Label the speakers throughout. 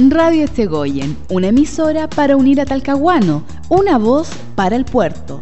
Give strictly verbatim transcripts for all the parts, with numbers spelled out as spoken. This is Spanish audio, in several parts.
Speaker 1: Radio Estegoyen, una emisora para unir a Talcahuano, una voz para el puerto.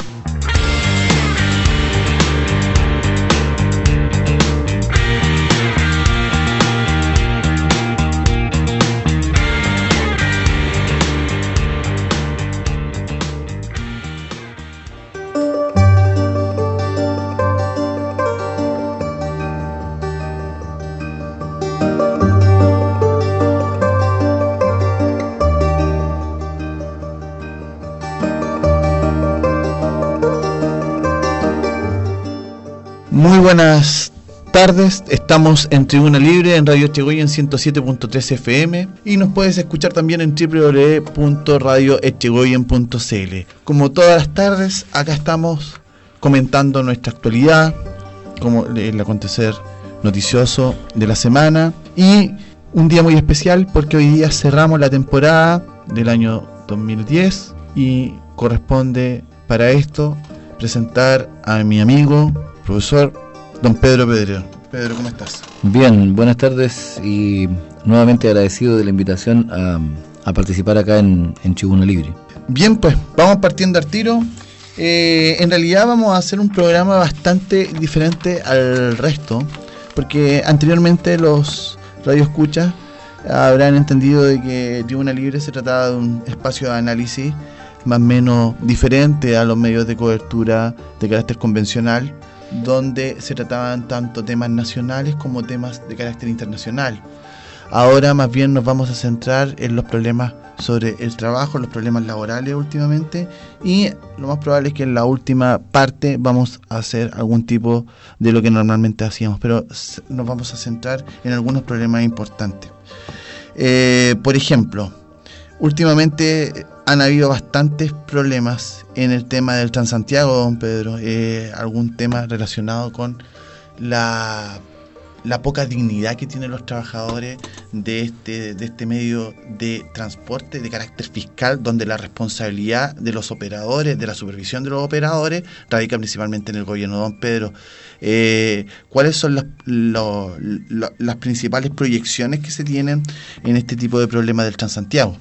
Speaker 2: Muy buenas tardes, estamos en Tribuna Libre en Radio Estegoyen ciento siete punto tres F M y nos puedes escuchar también en doble u doble u doble u punto radio estegoyen punto c l. Como todas las tardes, acá estamos comentando nuestra actualidad, como el acontecer noticioso de la semana, y un día muy especial porque hoy día cerramos la temporada del año dos mil diez y corresponde para esto presentar a mi amigo profesor don Pedro Pedrero. Pedro, ¿cómo estás?
Speaker 3: Bien, buenas tardes y nuevamente agradecido de la invitación a, a participar acá en, en Tribuna Libre.
Speaker 2: Bien, pues vamos partiendo al tiro. Eh, en realidad vamos a hacer un programa bastante diferente al resto, porque anteriormente los radioescuchas habrán entendido de que Tribuna Libre se trataba de un espacio de análisis más o menos diferente a los medios de cobertura de carácter convencional, donde se trataban tanto temas nacionales como temas de carácter internacional. Ahora más bien nos vamos a centrar en los problemas sobre el trabajo, los problemas laborales últimamente, y lo más probable es que en la última parte vamos a hacer algún tipo de lo que normalmente hacíamos, pero nos vamos a centrar en algunos problemas importantes. Eh, por ejemplo, últimamente han habido bastantes problemas en el tema del Transantiago, don Pedro. Eh, algún tema relacionado con la, la poca dignidad que tienen los trabajadores de este, de este medio de transporte de carácter fiscal, donde la responsabilidad de los operadores, de la supervisión de los operadores, radica principalmente en el gobierno. Don Pedro, eh, ¿cuáles son las, lo, lo, las principales proyecciones que se tienen en este tipo de problemas del Transantiago?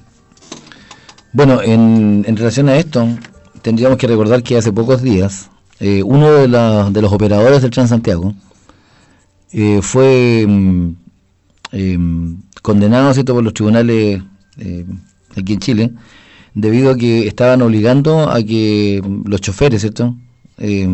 Speaker 3: Bueno, en, en relación a esto, tendríamos que recordar que hace pocos días eh, uno de, la, de los operadores del Transantiago eh, fue eh, condenado, ¿cierto?, por los tribunales eh, aquí en Chile, debido a que estaban obligando a que los choferes, ¿cierto?, eh,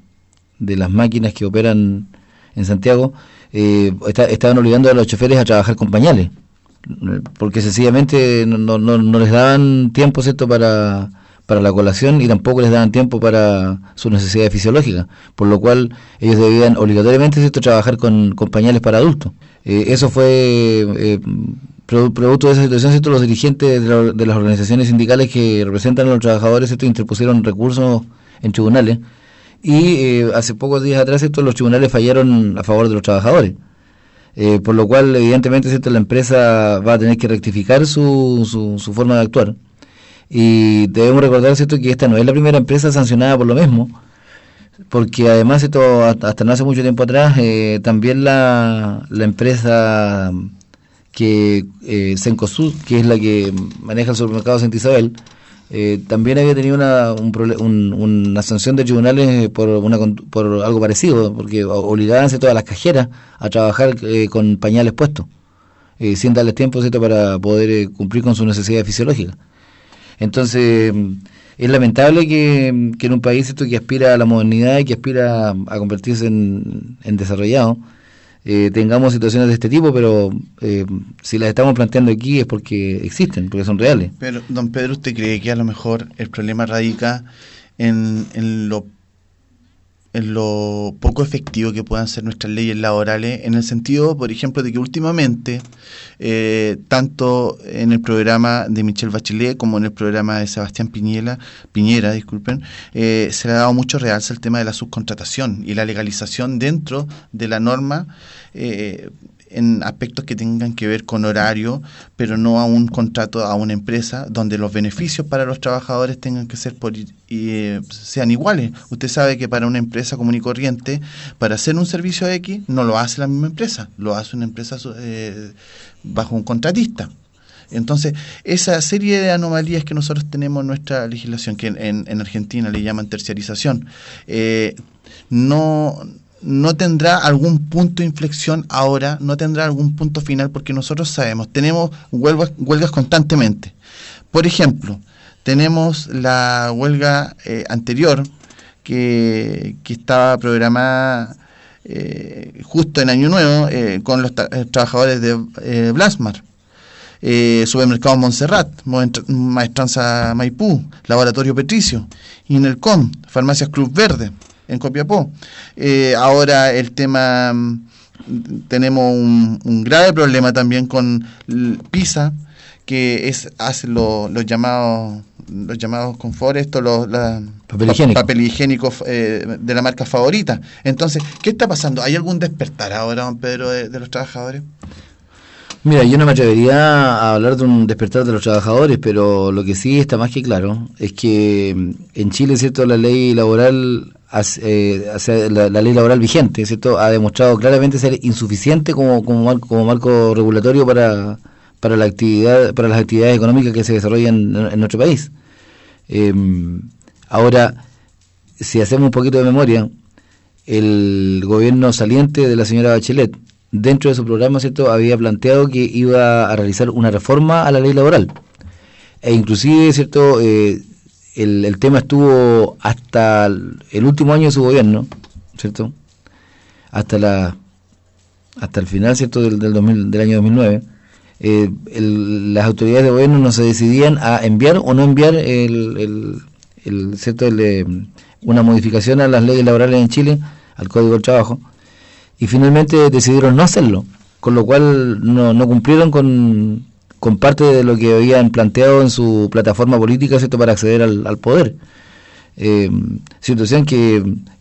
Speaker 3: de las máquinas que operan en Santiago, eh, está, estaban obligando a los choferes a trabajar con pañales, porque sencillamente no, no, no les daban tiempo, ¿cierto?, para, para la colación, y tampoco les daban tiempo para sus necesidades fisiológicas, por lo cual ellos debían obligatoriamente, ¿cierto?, trabajar con, con pañales para adultos. Eh, eso fue eh, producto de esa situación, ¿cierto? Los dirigentes de, la, de las organizaciones sindicales que representan a los trabajadores, ¿cierto?, interpusieron recursos en tribunales, y eh, hace pocos días atrás, ¿cierto?, los tribunales fallaron a favor de los trabajadores. Eh, por lo cual, evidentemente, ¿cierto?, la empresa va a tener que rectificar su, su, su forma de actuar. Y debemos recordar, ¿cierto?, que esta no es la primera empresa sancionada por lo mismo, porque además, ¿cierto?, hasta, hasta no hace mucho tiempo atrás, eh, también la, la empresa que eh, Cencosud, que es la que maneja el supermercado Santa Isabel, Eh, también había tenido una, un, un, una sanción de tribunales por, una, por algo parecido, porque obligaban a todas las cajeras a trabajar eh, con pañales puestos, eh, sin darles tiempo, ¿cierto?, para poder eh, cumplir con sus necesidades fisiológicas. Entonces, es lamentable que, que en un país, ¿cierto?, que aspira a la modernidad y que aspira a convertirse en, en desarrollado, Eh, tengamos situaciones de este tipo, pero eh, si las estamos planteando aquí es porque existen, porque son reales.
Speaker 2: Pero, don Pedro, ¿usted cree que a lo mejor el problema radica en, en lo en lo poco efectivo que puedan ser nuestras leyes laborales, en el sentido, por ejemplo, de que últimamente, eh, tanto en el programa de Michelle Bachelet como en el programa de Sebastián Piñera, Piñera, disculpen, eh, se le ha dado mucho realce al tema de la subcontratación y la legalización dentro de la norma, eh, en aspectos que tengan que ver con horario, pero no a un contrato a una empresa donde los beneficios para los trabajadores tengan que ser por, eh, sean iguales. Usted sabe que para una empresa común y corriente, para hacer un servicio X, no lo hace la misma empresa, lo hace una empresa eh, bajo un contratista. Entonces, esa serie de anomalías que nosotros tenemos en nuestra legislación, que en, en Argentina le llaman terciarización, eh, no, no tendrá algún punto de inflexión ahora, no tendrá algún punto final, porque nosotros sabemos, tenemos huelgas, huelgas constantemente. Por ejemplo, tenemos la huelga eh, anterior, que, que estaba programada eh, justo en Año Nuevo, eh, con los tra- trabajadores de eh, Blasmar. Eh, Supermercado Montserrat, Maestranza Maipú, Laboratorio Petricio, Inelcom, Farmacias Cruz Verde en Copiapó. Eh, ahora el tema, tenemos un, un grave problema también con PISA, que es hace lo, los llamados los llamados confort, esto los la,
Speaker 3: papel higiénico,
Speaker 2: papel higiénico eh, de la marca Favorita. Entonces, ¿qué está pasando? ¿Hay algún despertar ahora, don Pedro, de, de los trabajadores?
Speaker 3: Mira, yo no me atrevería a hablar de un despertar de los trabajadores, pero lo que sí está más que claro es que en Chile, ¿cierto?, la ley laboral, eh, la, la ley laboral vigente, ¿cierto?, ha demostrado claramente ser insuficiente como como marco, como marco regulatorio para para la actividad para las actividades económicas que se desarrollan en, en nuestro país. Eh, ahora, si hacemos un poquito de memoria, el gobierno saliente de la señora Bachelet, dentro de su programa, ¿cierto?, había planteado que iba a realizar una reforma a la ley laboral, e inclusive, ¿cierto?, eh, el, el tema estuvo hasta el último año de su gobierno, ¿cierto?, hasta la hasta el final, ¿cierto?, del, del, dos mil, del año dos mil nueve. Eh, el, las autoridades de gobierno no se decidían a enviar o no enviar el, el, el, ¿cierto?, el, eh, una modificación a las leyes laborales en Chile, al Código del Trabajo, y finalmente decidieron no hacerlo, con lo cual no, no cumplieron con, con parte de lo que habían planteado en su plataforma política, ¿cierto?, para acceder al, al poder. Eh, situación que,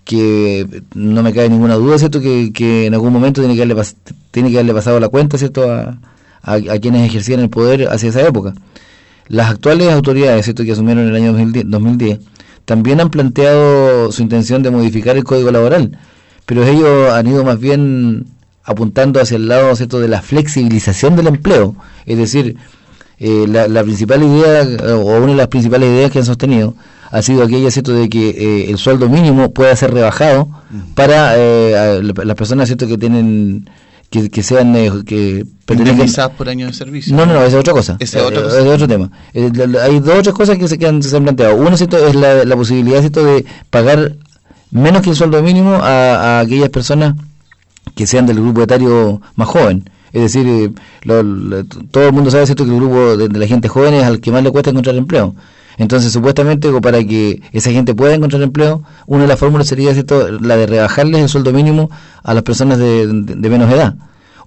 Speaker 3: que no me cabe ninguna duda, ¿cierto?, que, que en algún momento tiene que haberle, pas, tiene que haberle pasado la cuenta, ¿cierto?, a, a, a quienes ejercían el poder hacia esa época. Las actuales autoridades, ¿cierto?, que asumieron en el año dos mil diez, también han planteado su intención de modificar el Código Laboral, pero ellos han ido más bien apuntando hacia el lado, ¿cierto?, de la flexibilización del empleo. Es decir, eh, la, la principal idea, o una de las principales ideas que han sostenido, ha sido aquella, ¿cierto?, de que eh, el sueldo mínimo pueda ser rebajado para eh, las personas, ¿cierto?, que tienen que, que sean eh, que
Speaker 2: indemnizadas por año de servicio.
Speaker 3: No, no, no, esa es otra cosa.
Speaker 2: Esa es
Speaker 3: eh,
Speaker 2: otra cosa.
Speaker 3: Es otro tema. Eh, hay dos otras cosas que se, que han, se han planteado. Uno, ¿cierto?, es la, la posibilidad, ¿cierto?, de pagar menos que el sueldo mínimo a, a aquellas personas que sean del grupo etario más joven. Es decir, eh, lo, lo, todo el mundo sabe, ¿cierto?, que el grupo de, de la gente joven es al que más le cuesta encontrar empleo. Entonces, supuestamente, para que esa gente pueda encontrar empleo, una de las fórmulas sería, ¿cierto?, la de rebajarles el sueldo mínimo a las personas de, de, de menos edad.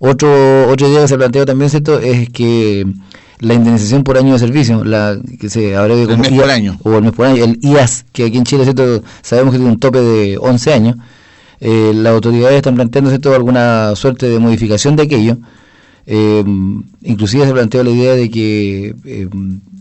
Speaker 3: Otro otra idea que se planteó también, ¿cierto?, es que la indemnización por año de servicio, la que se abrevia como
Speaker 2: el mes
Speaker 3: I A,
Speaker 2: por año,
Speaker 3: o el mes por año, el I A S, que aquí en Chile, ¿cierto?, sabemos que tiene un tope de once años. Eh, las autoridades están planteando, ¿cierto?, alguna suerte de modificación de aquello. Eh, inclusive se planteó la idea de que eh,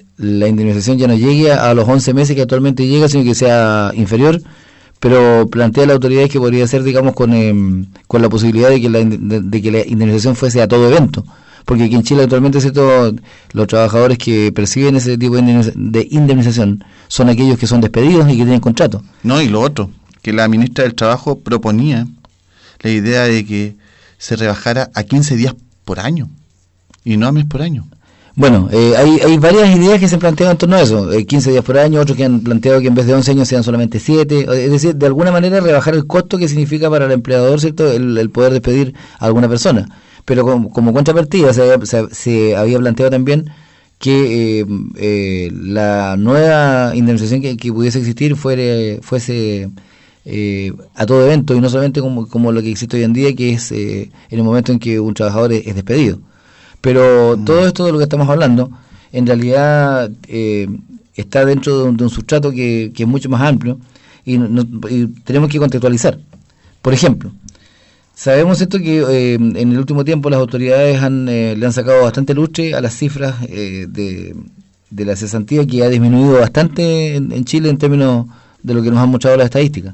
Speaker 3: la indemnización ya no llegue a los once meses que actualmente llega, sino que sea inferior, pero plantea la autoridad que podría ser, digamos, con eh, con la posibilidad de que la, de, de que la indemnización fuese a todo evento, porque aquí en Chile actualmente, ¿cierto?, los trabajadores que perciben ese tipo de indemnización son aquellos que son despedidos y que tienen contrato.
Speaker 2: No, y lo otro, que la ministra del Trabajo proponía la idea de que se rebajara a quince días por año y no a mes por año.
Speaker 3: Bueno, eh, hay, hay varias ideas que se han planteado en torno a eso, eh, quince días por año, otros que han planteado que en vez de once años sean solamente siete, es decir, de alguna manera rebajar el costo que significa para el empleador, ¿cierto?, el, el poder despedir a alguna persona. Pero como, como contrapartida se, se, se había planteado también que eh, eh, la nueva indemnización que, que pudiese existir fuere, fuese eh, a todo evento y no solamente como, como lo que existe hoy en día, que es eh, en el momento en que un trabajador es, es despedido. Pero mm. todo esto de lo que estamos hablando, en realidad eh, está dentro de un, de un sustrato que, que es mucho más amplio y, no, y tenemos que contextualizar. Por ejemplo, sabemos esto que eh, en el último tiempo las autoridades han, eh, le han sacado bastante lustre a las cifras eh, de, de la cesantía, que ha disminuido bastante en, en Chile en términos de lo que nos han mostrado las estadísticas.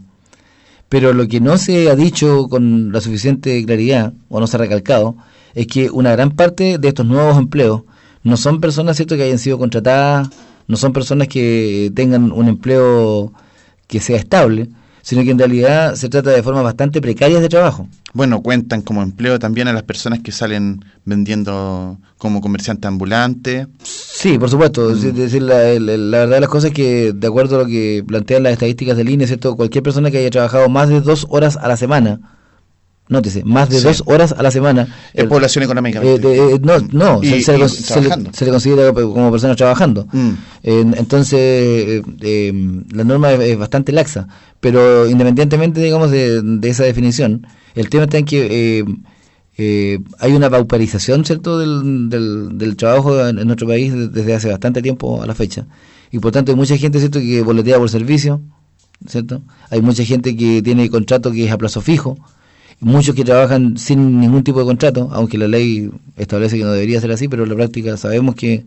Speaker 3: Pero lo que no se ha dicho con la suficiente claridad, o no se ha recalcado, es que una gran parte de estos nuevos empleos no son personas, ¿cierto?, que hayan sido contratadas, no son personas que tengan un empleo que sea estable, sino que en realidad se trata de formas bastante precarias de trabajo.
Speaker 2: Bueno, cuentan como empleo también a las personas que salen vendiendo como comerciante ambulante.
Speaker 3: Sí, por supuesto. Mm. Es decir, la, la, la verdad de las cosas es que, de acuerdo a lo que plantean las estadísticas del I N E, ¿cierto?, cualquier persona que haya trabajado más de dos horas a la semana, nótese, más de sí. dos horas a la semana.
Speaker 2: Es el, población económica.
Speaker 3: Eh, eh, no, no, y, se, se, le, se, le, se le considera como persona trabajando. Mm. Eh, entonces, eh, eh, la norma es, es bastante laxa, pero independientemente, digamos, de, de esa definición, el tema está en que eh, eh, hay una pauperización, ¿cierto?, del, del, del trabajo en, en nuestro país desde hace bastante tiempo a la fecha. Y por tanto hay mucha gente, ¿cierto?, que boletea por servicio, ¿cierto? Hay mucha gente que tiene contrato que es a plazo fijo, muchos que trabajan sin ningún tipo de contrato, aunque la ley establece que no debería ser así, pero en la práctica sabemos que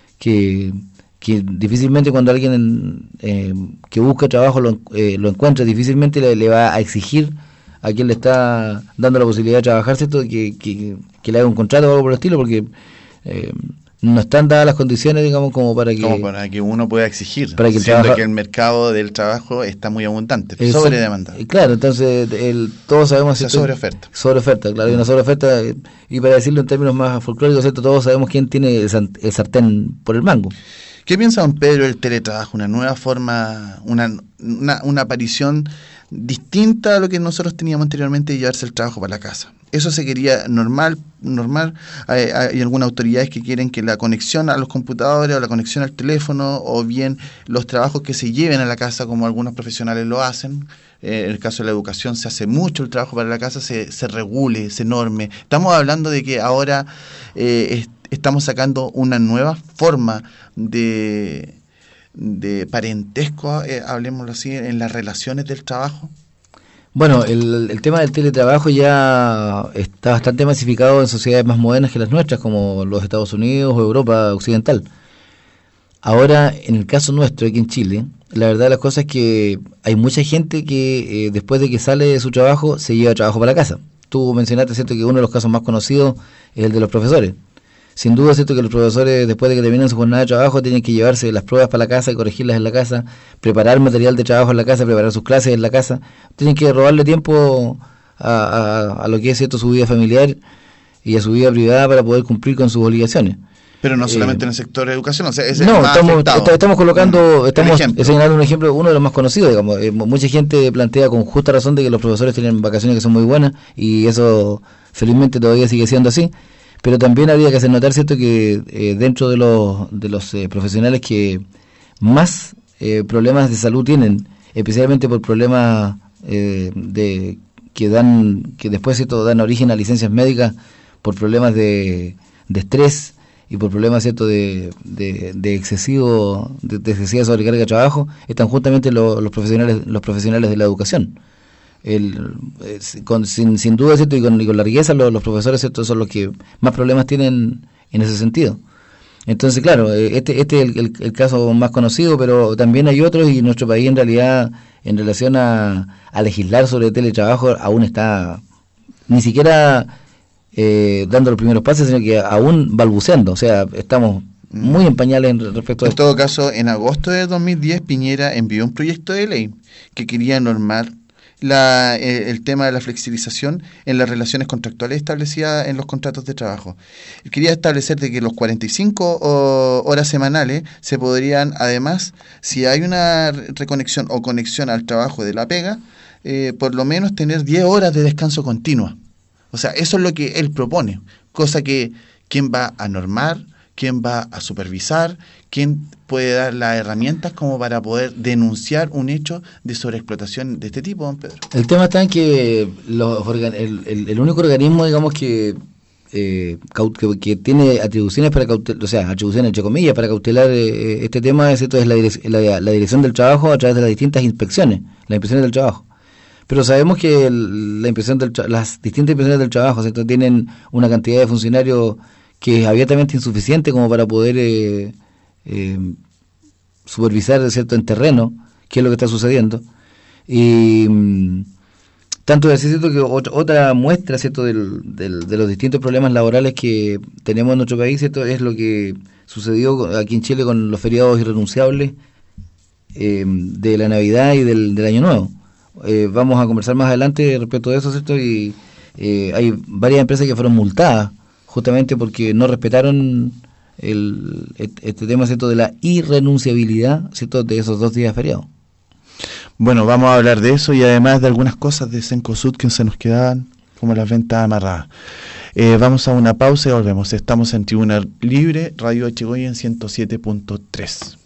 Speaker 3: que, que difícilmente cuando alguien eh, que busca trabajo lo, eh, lo encuentra, difícilmente le, le va a exigir a quien le está dando la posibilidad de trabajar, ¿cierto?, que, que, que le haga un contrato o algo por el estilo, porque eh, no están dadas las condiciones, digamos, como para que
Speaker 2: como para que uno pueda exigir,
Speaker 3: para que
Speaker 2: siendo
Speaker 3: trabaja,
Speaker 2: que el mercado del trabajo está muy abundante, sobre demanda.
Speaker 3: Claro, entonces el, todos sabemos...
Speaker 2: Esa sobre oferta.
Speaker 3: Sobre oferta, claro, hay una sobre oferta, y para decirlo en términos más folclóricos, ¿cierto?, todos sabemos quién tiene el, el sartén por el mango.
Speaker 2: ¿Qué piensa don Pedro del teletrabajo? Una nueva forma, una, una, una aparición distinta a lo que nosotros teníamos anteriormente de llevarse el trabajo para la casa. Eso se quería normal, normal. Hay, hay algunas autoridades que quieren que la conexión a los computadores o la conexión al teléfono o bien los trabajos que se lleven a la casa, como algunos profesionales lo hacen. Eh, en el caso de la educación se hace mucho el trabajo para la casa, se, se regule, se norme. Estamos hablando de que ahora eh, est- estamos sacando una nueva forma de, de parentesco, eh, hablemoslo así, en las relaciones del trabajo.
Speaker 3: Bueno, el, el tema del teletrabajo ya está bastante masificado en sociedades más modernas que las nuestras, como los Estados Unidos o Europa occidental. Ahora, en el caso nuestro, aquí en Chile, la verdad de las cosas es que hay mucha gente que eh, después de que sale de su trabajo, se lleva trabajo para la casa. Tú mencionaste, ¿cierto?, que uno de los casos más conocidos es el de los profesores. Sin duda es cierto que los profesores, después de que terminan su jornada de trabajo, tienen que llevarse las pruebas para la casa y corregirlas en la casa, preparar material de trabajo en la casa, preparar sus clases en la casa. Tienen que robarle tiempo a, a, a lo que es, cierto, su vida familiar y a su vida privada para poder cumplir con sus obligaciones.
Speaker 2: Pero no solamente eh, en el sector de educación, o sea, es el
Speaker 3: no,
Speaker 2: más
Speaker 3: estamos,
Speaker 2: afectado.
Speaker 3: estamos colocando, estamos señalando un ejemplo, uno de los más conocidos, digamos. Eh, mucha gente plantea con justa razón de que los profesores tienen vacaciones que son muy buenas y eso felizmente todavía sigue siendo así. Pero también habría que hacer notar, cierto, que eh, dentro de los de los eh, profesionales que más eh, problemas de salud tienen, especialmente por problemas eh, de que dan que después, cierto, dan origen a licencias médicas por problemas de, de estrés y por problemas, cierto, de, de, de excesivo de, de excesiva sobrecarga de trabajo, están justamente lo, los profesionales los profesionales de la educación. El, eh, con, sin, sin duda, ¿cierto?, y con, y con la riqueza los, los profesores, ¿cierto?, son los que más problemas tienen en ese sentido. Entonces, claro, este, este es el, el, el caso más conocido, pero también hay otros, y nuestro país en realidad, en relación a, a legislar sobre teletrabajo, aún está ni siquiera eh, dando los primeros pasos, sino que aún balbuceando. O sea, estamos muy en pañales en respecto a
Speaker 2: esto. En todo caso, en agosto de dos mil diez, Piñera envió un proyecto de ley que quería normar La, eh, el tema de la flexibilización en las relaciones contractuales establecidas en los contratos de trabajo. Quería establecer de que los cuarenta y cinco o, horas semanales se podrían, además, si hay una reconexión o conexión al trabajo de la pega, eh, por lo menos tener diez horas de descanso continua. O sea, eso es lo que él propone, cosa que quién va a normar, quién va a supervisar, quién puede dar las herramientas como para poder denunciar un hecho de sobreexplotación de este tipo, don Pedro.
Speaker 3: El tema está en que los organ el, el, el único organismo, digamos, que, eh, que que tiene atribuciones para cautelar, o sea, atribuciones entre comillas para cautelar eh, este tema, es, es la, direc la, la Dirección del Trabajo a través de las distintas inspecciones, las inspecciones del trabajo. Pero sabemos que el, la inspección del las distintas inspecciones del trabajo, ¿cierto?, tienen una cantidad de funcionarios que es abiertamente insuficiente como para poder eh, eh, supervisar, ¿cierto?, en terreno qué es lo que está sucediendo. Y Tanto es cierto que otra, otra muestra, ¿cierto?, del, del, de los distintos problemas laborales que tenemos en nuestro país, ¿cierto?, es lo que sucedió aquí en Chile con los feriados irrenunciables eh, de la Navidad y del, del Año Nuevo. Eh, vamos a conversar más adelante respecto de eso, ¿cierto? Y eh, hay varias empresas que fueron multadas justamente porque no respetaron el, este tema, ¿cierto?, de la irrenunciabilidad, ¿cierto?, de esos dos días feriados.
Speaker 2: Bueno, vamos a hablar de eso y además de algunas cosas de Cencosud que se nos quedaban, como las ventas amarradas. Eh, vamos a una pausa y volvemos. Estamos en Tribuna Libre, Radio Echegoyen en ciento siete punto tres.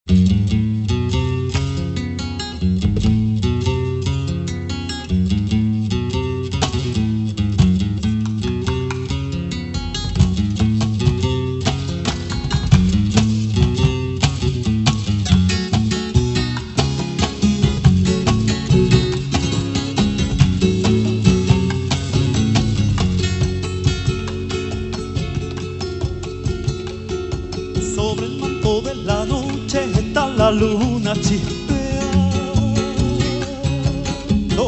Speaker 4: La luna chispeando,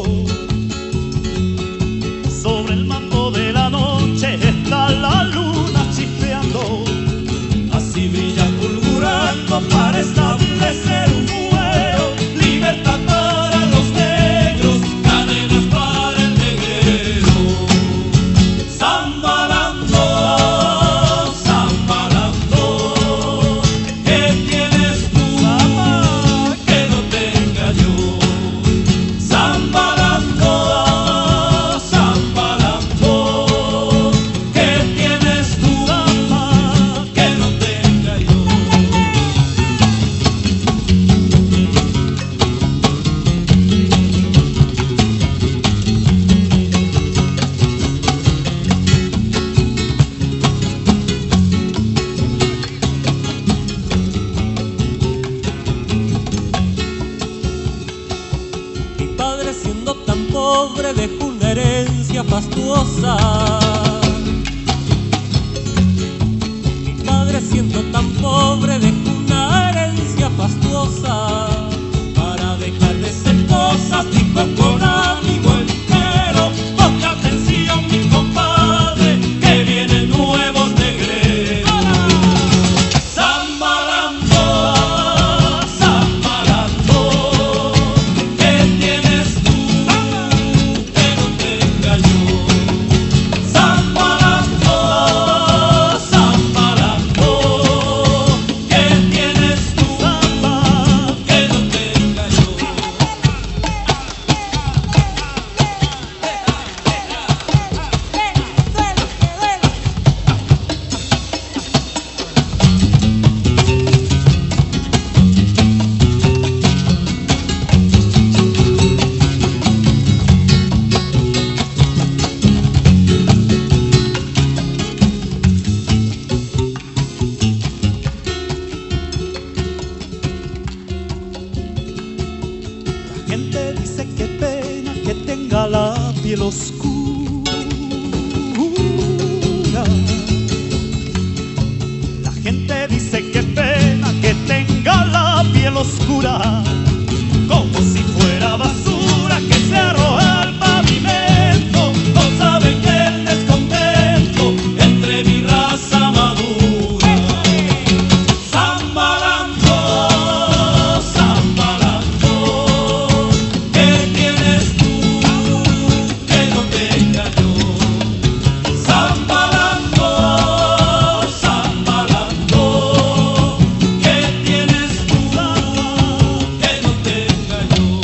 Speaker 4: sobre el manto de la noche está la luna chispeando, así brilla fulgurando para establecer un fuero, libertad para los negros, cadenas para el negrero, zambalando, zambalando, ¿qué tienes tú? Dejó una herencia fastuosa. Mi padre, siendo tan pobre, dejó una herencia fastuosa. Para dejar de ser cosas, dijo con ánimo entero: ponga atención, mi compadre, que vienen nuevos negreros. Zambalando, zambalando, ¿qué tienes tú? La piel oscura, la gente dice que pena que tenga la piel oscura, como si fuera basura que se arroja al pavimento. No saben que el descontento entre mi raza madura. Zambalando, zambalando, ¿qué tienes tú? Zambalando, ¿qué tienes tú que no tenga yo?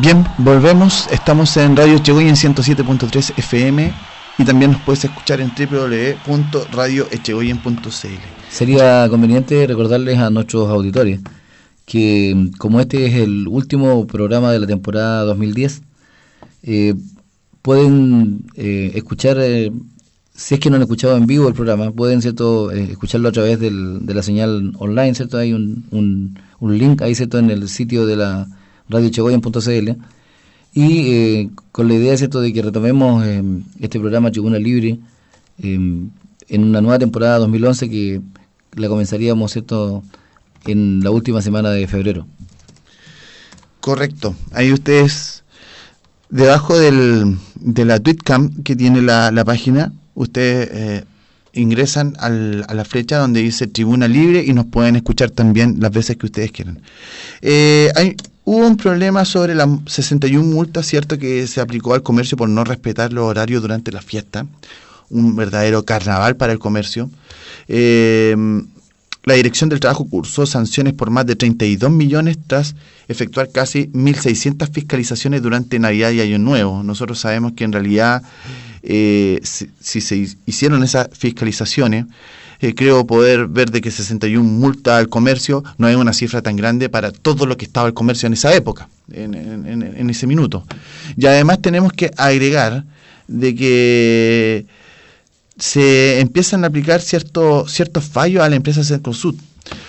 Speaker 2: Bien, volvemos. Estamos en Radio Echegoyen en ciento siete punto tres F M y también nos puedes escuchar en doble u doble u doble u punto radio echegoyen punto c l.
Speaker 3: Sería conveniente recordarles a nuestros auditores que, como este es el último programa de la temporada dos mil diez, eh, pueden eh, escuchar, eh, si es que no han escuchado en vivo el programa, pueden, ¿cierto?, eh, escucharlo a través del, de la señal online, ¿cierto? Hay un, un, un link ahí, ¿cierto?, en el sitio de la radio echegoyen punto c l, y eh, con la idea, ¿cierto?, de que retomemos eh, este programa Tribuna Libre eh, en una nueva temporada dos mil once que la comenzaríamos, ¿cierto?, en la última semana de febrero.
Speaker 2: Correcto. Ahí ustedes, debajo del, de la tweetcam que tiene la, la página, ustedes eh, ingresan al, a la flecha donde dice Tribuna Libre y nos pueden escuchar también las veces que ustedes quieran. Eh, hay, hubo un problema sobre las sesenta y una multas, ¿cierto?, que se aplicó al comercio por no respetar los horarios durante la fiesta. Un verdadero carnaval para el comercio. Eh, La Dirección del Trabajo cursó sanciones por más de treinta y dos millones tras efectuar casi mil seiscientas fiscalizaciones durante Navidad y Año Nuevo. Nosotros sabemos que en realidad, eh, si, si se hicieron esas fiscalizaciones, eh, creo poder ver de que sesenta y una multas al comercio no es una cifra tan grande para todo lo que estaba el comercio en esa época, en, en, en, en ese minuto. Y además tenemos que agregar de que se empiezan a aplicar ciertos ciertos fallos a la empresa Cencosud,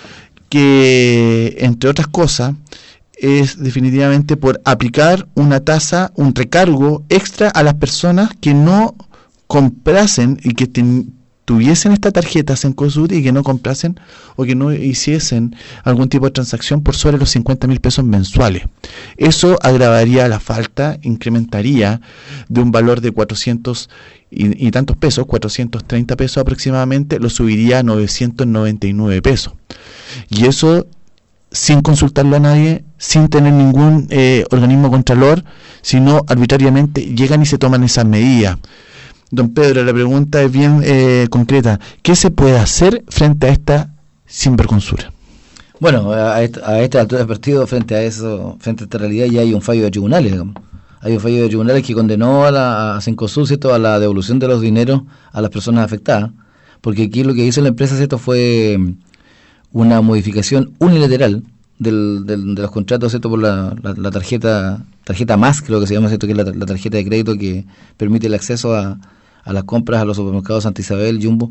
Speaker 2: que entre otras cosas es definitivamente por aplicar una tasa, un recargo extra a las personas que no comprasen y que ten, tuviesen esta tarjeta Cencosud y que no comprasen o que no hiciesen algún tipo de transacción por sobre los cincuenta mil pesos mensuales. Eso agravaría la falta, incrementaría de un valor de cuatrocientos y, y tantos pesos, cuatrocientos treinta pesos aproximadamente, lo subiría a novecientos noventa y nueve pesos. Y eso sin consultarlo a nadie, sin tener ningún eh, organismo contralor, sino arbitrariamente llegan y se toman esas medidas. Don Pedro, la pregunta es bien eh, concreta. ¿Qué se puede hacer frente a esta sinvergüenzura?
Speaker 3: Bueno, a esta, a esta altura del partido, frente a eso, frente a esta realidad, ya hay un fallo de tribunales, digamos. Hay un fallo de tribunales que condenó a la a Cencosud, ¿cierto?, a la devolución de los dineros a las personas afectadas, porque aquí lo que hizo la empresa, ¿cierto?, fue una modificación unilateral del, del, de los contratos, ¿cierto?, por la, la, la tarjeta tarjeta más, creo que se llama, ¿cierto?, que es la, la tarjeta de crédito que permite el acceso a a las compras a los supermercados Santa Isabel, Jumbo.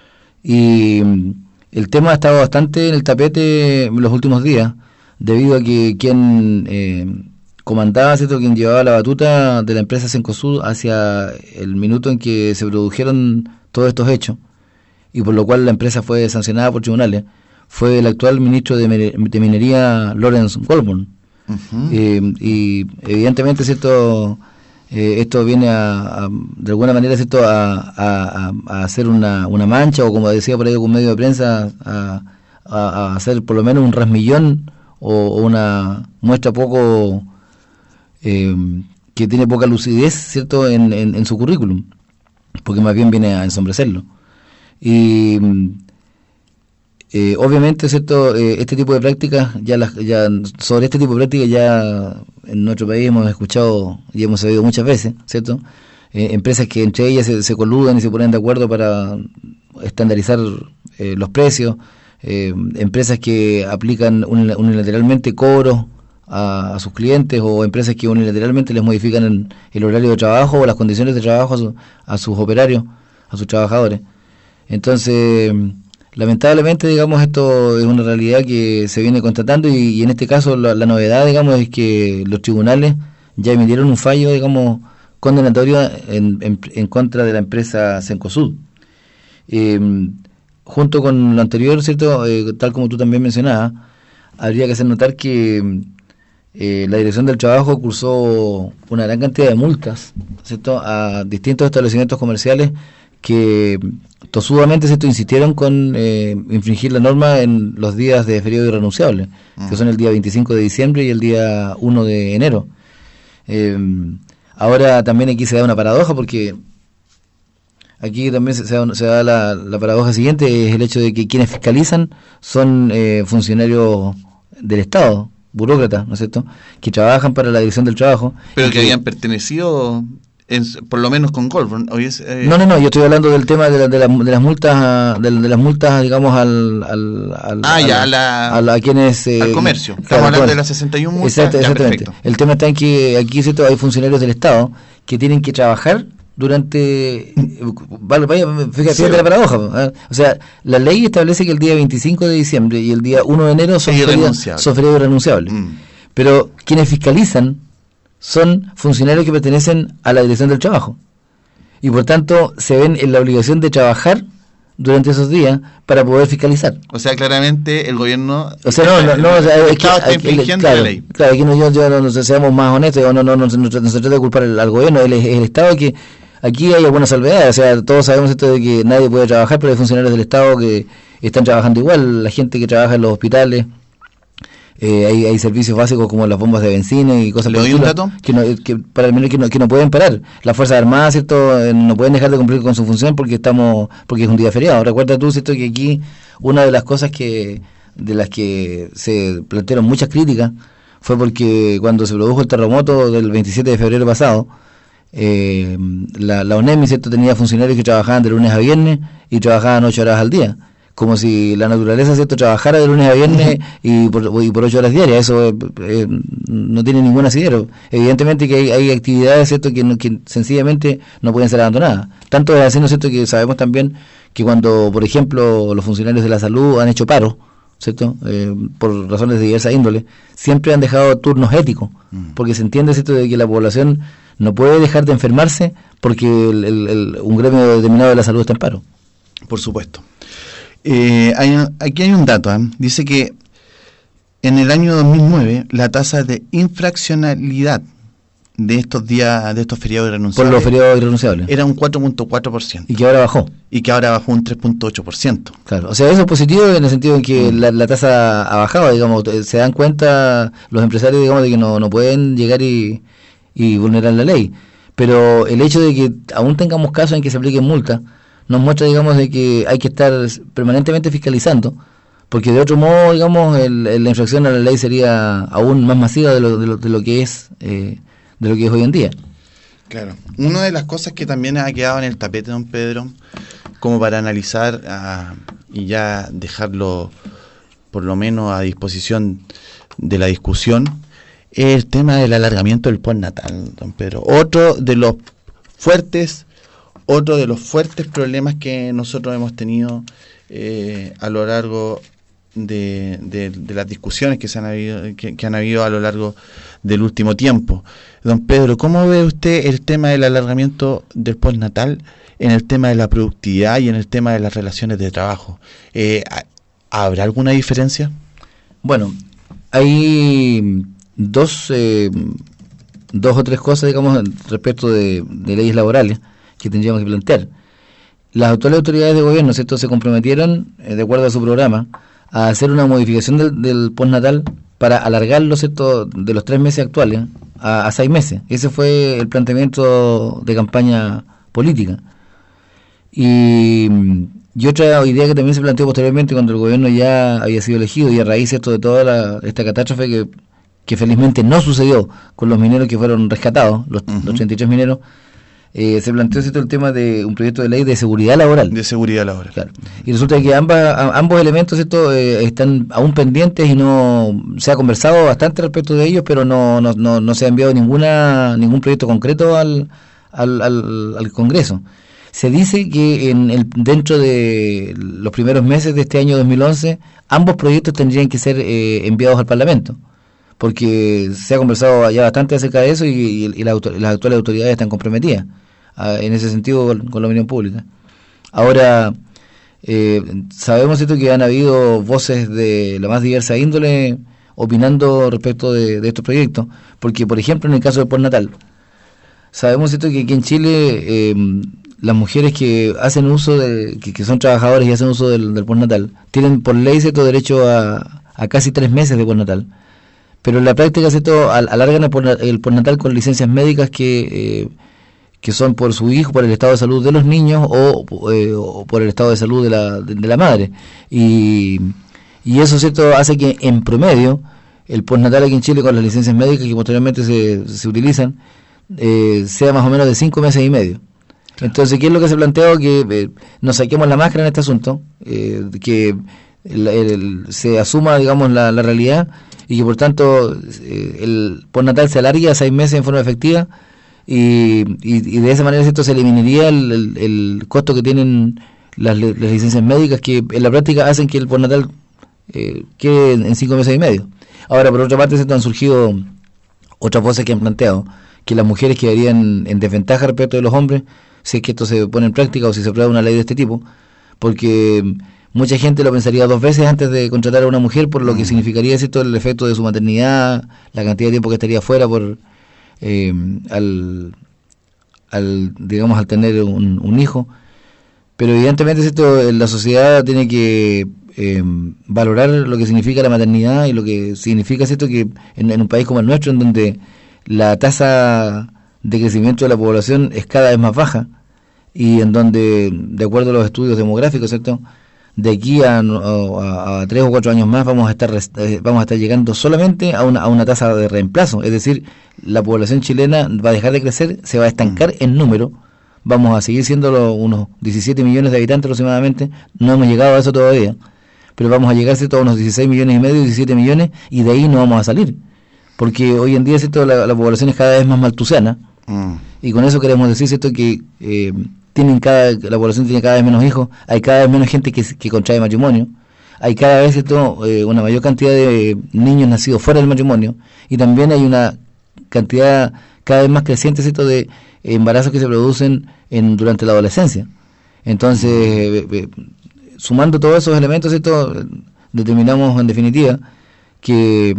Speaker 3: Y el tema ha estado bastante en el tapete en los últimos días, debido a que quien eh, comandaba, ¿cierto?, quien llevaba la batuta de la empresa Cencosud hacia el minuto en que se produjeron todos estos hechos, y por lo cual la empresa fue sancionada por tribunales, fue el actual ministro de, de Minería, Lawrence Goldborn. Uh-huh. eh, y evidentemente, ¿cierto?, Eh, esto viene a, a de alguna manera, ¿cierto?, a, a, a hacer una, una mancha, o como decía por ahí algún medio de prensa, a, a, a hacer por lo menos un rasmillón o, o una muestra poco eh, que tiene poca lucidez, ¿cierto?, en, en, en su currículum, porque más bien viene a ensombrecerlo. Y eh, obviamente, ¿cierto?, eh, este tipo de prácticas, ya, las, ya sobre este tipo de prácticas ya en nuestro país hemos escuchado y hemos sabido muchas veces, ¿cierto? Eh, empresas que entre ellas se, se coludan y se ponen de acuerdo para estandarizar eh, los precios, eh, empresas que aplican unilateralmente cobros a, a sus clientes, o empresas que unilateralmente les modifican el, el horario de trabajo o las condiciones de trabajo a, su, a sus operarios, a sus trabajadores. Entonces, lamentablemente, digamos, esto es una realidad que se viene constatando, y, y en este caso la, la novedad, digamos, es que los tribunales ya emitieron un fallo, digamos, condenatorio en, en, en contra de la empresa Cencosud. Eh, junto con lo anterior, ¿cierto?, eh, tal como tú también mencionabas, habría que hacer notar que eh, la Dirección del Trabajo cursó una gran cantidad de multas, ¿cierto?, a distintos establecimientos comerciales que tosudamente, ¿cierto?, insistieron con eh, infringir la norma en los días de feriado irrenunciable, uh-huh. que son el día veinticinco de diciembre y el día uno de enero. Eh, ahora también aquí se da una paradoja, porque aquí también se, se da, se da la, la paradoja siguiente, es el hecho de que quienes fiscalizan son eh, funcionarios del Estado, burócratas, ¿no es cierto?, que trabajan para la Dirección del Trabajo.
Speaker 2: Pero que,
Speaker 3: que
Speaker 2: habían pertenecido, en, por lo menos con Goldberg. Hoy es, eh...
Speaker 3: No, no, no, yo estoy hablando del tema de, la, de, la, de las multas, de, de las multas, digamos, al... al, al
Speaker 2: ah,
Speaker 3: al,
Speaker 2: ya, a, la,
Speaker 3: a, la, a quienes... Eh,
Speaker 2: al comercio. Estamos
Speaker 3: claro,
Speaker 2: hablando de las sesenta y una multas.
Speaker 3: Exacto,
Speaker 2: ya,
Speaker 3: exactamente.
Speaker 2: Perfecto.
Speaker 3: El tema está en que aquí, ¿cierto?, hay funcionarios del Estado que tienen que trabajar durante, vaya, vaya fíjate,
Speaker 2: sí,
Speaker 3: fíjate la paradoja, ¿eh? O sea, la ley establece que el día veinticinco de diciembre y el día uno de enero son feriados irrenunciables, mm. pero quienes fiscalizan son funcionarios que pertenecen a la Dirección del Trabajo y por tanto se ven en la obligación de trabajar durante esos días para poder fiscalizar.
Speaker 2: O sea, claramente el gobierno...
Speaker 3: O sea, no, no, no, o sea,
Speaker 2: el
Speaker 3: es
Speaker 2: Estado
Speaker 3: que,
Speaker 2: está infringiendo
Speaker 3: claro,
Speaker 2: la ley.
Speaker 3: Claro, aquí no, yo, yo no, no seamos más honestos, no, no, no, no, no, no se trata de culpar al, al gobierno, el, el Estado que... Aquí hay algunas salvedades, o sea, todos sabemos esto de que nadie puede trabajar, pero hay funcionarios del Estado que están trabajando igual, la gente que trabaja en los hospitales, eh, hay, hay servicios básicos como las bombas de benzina y cosas
Speaker 2: por el estilo,
Speaker 3: que, no, que para el menos que no, que no pueden parar. Las Fuerzas Armadas, ¿cierto?, eh, no pueden dejar de cumplir con su función porque estamos porque es un día feriado. Recuerda tú, ¿cierto?, que aquí una de las cosas que de las que se plantearon muchas críticas fue porque cuando se produjo el terremoto del veintisiete de febrero pasado, Eh, la, la ONEMI, ¿cierto?, tenía funcionarios que trabajaban de lunes a viernes y trabajaban ocho horas al día, como si la naturaleza, ¿cierto?, trabajara de lunes a viernes y por, y por ocho horas diarias. Eso eh, eh, no tiene ningún asidero. Evidentemente que hay, hay actividades, ¿cierto?, que, no, que sencillamente no pueden ser abandonadas. Tanto es así, ¿no es cierto?, que sabemos también que cuando, por ejemplo, los funcionarios de la salud han hecho paro, ¿cierto?, eh, por razones de diversa índole, siempre han dejado turnos éticos, porque se entiende, ¿cierto?, de que la población no puede dejar de enfermarse porque el, el, el, un gremio determinado de la salud está en paro.
Speaker 2: Por supuesto. Eh, hay, aquí hay un dato, ¿eh? Dice que en el año dos mil nueve la tasa de infraccionalidad de estos días, de estos feriados irrenunciables,
Speaker 3: por los feriados irrenunciables,
Speaker 2: era un cuatro punto cuatro por ciento.
Speaker 3: Y que ahora bajó.
Speaker 2: Y que ahora bajó un tres punto ocho por ciento.
Speaker 3: Claro, o sea, eso es positivo en el sentido en que mm. la, la tasa ha bajado, digamos, se dan cuenta los empresarios, digamos, de que no, no pueden llegar y y vulnerar la ley, pero el hecho de que aún tengamos casos en que se apliquen multas nos muestra, digamos, de que hay que estar permanentemente fiscalizando, porque de otro modo, digamos, el, el, la infracción a la ley sería aún más masiva de lo, de lo, de lo que es eh, de lo que es hoy en día.
Speaker 2: Claro, una de las cosas que también ha quedado en el tapete, don Pedro, como para analizar uh, y ya dejarlo por lo menos a disposición de la discusión, el tema del alargamiento del postnatal, don Pedro. Otro de los fuertes, otro de los fuertes problemas que nosotros hemos tenido eh, a lo largo de, de, de las discusiones que se han habido, que, que han habido a lo largo del último tiempo. Don Pedro, ¿cómo ve usted el tema del alargamiento del postnatal en el tema de la productividad y en el tema de las relaciones de trabajo? Eh, ¿Habrá alguna diferencia?
Speaker 3: Bueno, hay dos eh, dos o tres cosas, digamos, respecto de, de leyes laborales que tendríamos que plantear. Las actuales autoridades de gobierno, ¿cierto?, se comprometieron, eh, de acuerdo a su programa, a hacer una modificación del, del postnatal para alargarlo, ¿cierto?, de los tres meses actuales a, a seis meses. Ese fue el planteamiento de campaña política. Y, y otra idea que también se planteó posteriormente cuando el gobierno ya había sido elegido y a raíz, ¿cierto?, de toda la, esta catástrofe que que felizmente no sucedió con los mineros que fueron rescatados, los, uh-huh. los treinta y tres mineros, eh, se planteó, ¿cierto?, el tema de un proyecto de ley de seguridad laboral.
Speaker 2: De seguridad laboral.
Speaker 3: Claro. Y resulta que ambas, a, ambos elementos, ¿cierto?, eh, están aún pendientes y no se ha conversado bastante respecto de ellos, pero no no, no, no se ha enviado ninguna ningún proyecto concreto al, al, al, al Congreso. Se dice que en el, dentro de los primeros meses de este año dos mil once, ambos proyectos tendrían que ser eh, enviados al Parlamento, porque se ha conversado ya bastante acerca de eso y, y, y las, autor, las actuales autoridades están comprometidas a, en ese sentido con, con la opinión pública. Ahora, eh, sabemos, ¿cierto?, que han habido voces de la más diversa índole opinando respecto de, de estos proyectos, porque, por ejemplo, en el caso del postnatal, sabemos, ¿cierto?, que aquí en Chile eh, las mujeres que hacen uso, de que, que son trabajadores y hacen uso del, del postnatal, tienen por ley, ¿cierto?, derecho a, a casi tres meses de postnatal. Pero en la práctica, ¿cierto?, alargan el postnatal con licencias médicas que eh, que son por su hijo, por el estado de salud de los niños o, eh, o por el estado de salud de la, de, de la madre. Y, y eso, ¿cierto?, hace que en promedio el postnatal aquí en Chile con las licencias médicas que posteriormente se, se utilizan, eh, sea más o menos de cinco meses y medio. Entonces, ¿qué es lo que se ha planteado? Que eh, nos saquemos la máscara en este asunto, eh, que el, el, se asuma, digamos, la, la realidad y que por tanto eh, el postnatal se alargue a seis meses en forma efectiva y, y, y de esa manera esto se eliminaría el, el, el costo que tienen las, las licencias médicas, que en la práctica hacen que el postnatal eh, quede en cinco meses y medio. Ahora, por otra parte, se han surgido otras voces que han planteado que las mujeres quedarían en desventaja respecto de los hombres si es que esto se pone en práctica o si se aprueba una ley de este tipo, porque mucha gente lo pensaría dos veces antes de contratar a una mujer por lo que significaría ¿cierto? El efecto de su maternidad, la cantidad de tiempo que estaría fuera por eh, al, al digamos al tener un, un hijo. Pero evidentemente ¿cierto? La sociedad tiene que eh, valorar lo que significa la maternidad y lo que significa ¿cierto? Que en, en un país como el nuestro, en donde la tasa de crecimiento de la población es cada vez más baja y en donde, de acuerdo a los estudios demográficos, ¿cierto? De aquí a, a, a tres o cuatro años más vamos a estar vamos a estar llegando solamente a una, a una tasa de reemplazo, es decir, la población chilena va a dejar de crecer, se va a estancar en número, vamos a seguir siendo los, unos diecisiete millones de habitantes aproximadamente, no hemos llegado a eso todavía, pero vamos a llegar ¿cierto? A unos dieciséis millones y medio, diecisiete millones, y de ahí no vamos a salir, porque hoy en día ¿cierto? La, la población es cada vez más maltusiana. Mm. Y con eso queremos decir ¿cierto? Que eh, tienen cada, la población tiene cada vez menos hijos, hay cada vez menos gente que, que contrae matrimonio, hay cada vez ¿cierto? Eh, una mayor cantidad de niños nacidos fuera del matrimonio, y también hay una cantidad cada vez más creciente ¿cierto? De embarazos que se producen en, durante la adolescencia. Entonces, eh, eh, sumando todos esos elementos, ¿cierto? Determinamos en definitiva que